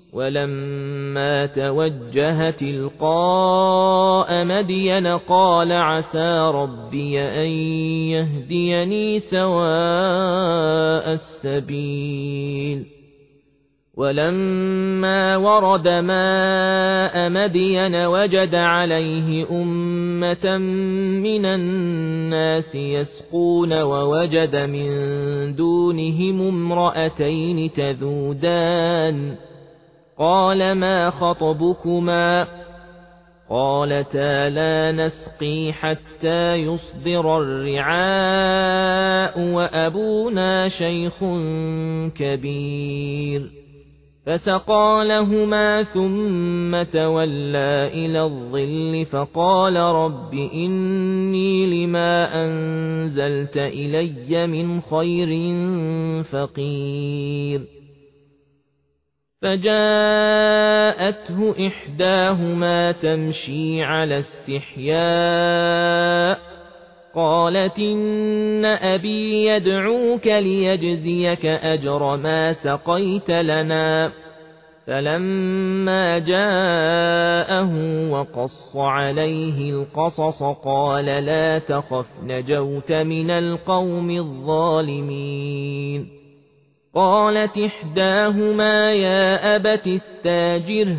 ولما توجه تلقاء مدين قال عسى ربي أن يهديني سواء السبيل ولما ورد ماء مدين وجد عليه أمة من الناس يسقون ووجد من دونهم امرأتين تذودان قال ما خطبكما قالتا لا نسقي حتى يصدر الرعاء وأبونا شيخ كبير فسقى لهما ثم تولى إلى الظل فقال رب إني لما أنزلت إلي من خير فقير فجاءته إحداهما تمشي على استحياء قالت إن أبي يدعوك ليجزيك أجر ما سقيت لنا فلما جاءه وقص عليه القصص قال لا تخف نجوت من القوم الظالمين قالت إحداهما يا أبت استاجره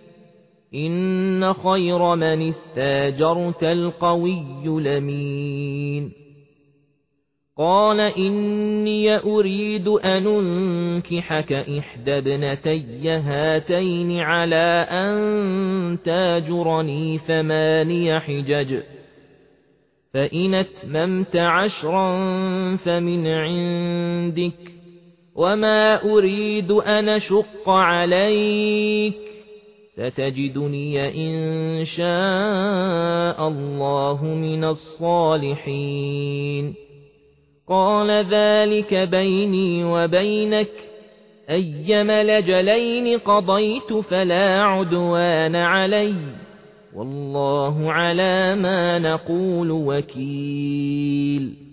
إن خير من استاجرت القوي الأمين قال إني أريد أن أنكحك إحدى ابنتي هاتين على أن تاجرني 8 حجج فإن أتممت 10 فمن عندك وما أريد أن أشق عليك ستجدني إن شاء الله من الصالحين قال ذلك بيني وبينك أيما الأجلين قضيت فلا عدوان علي والله على ما نقول وكيل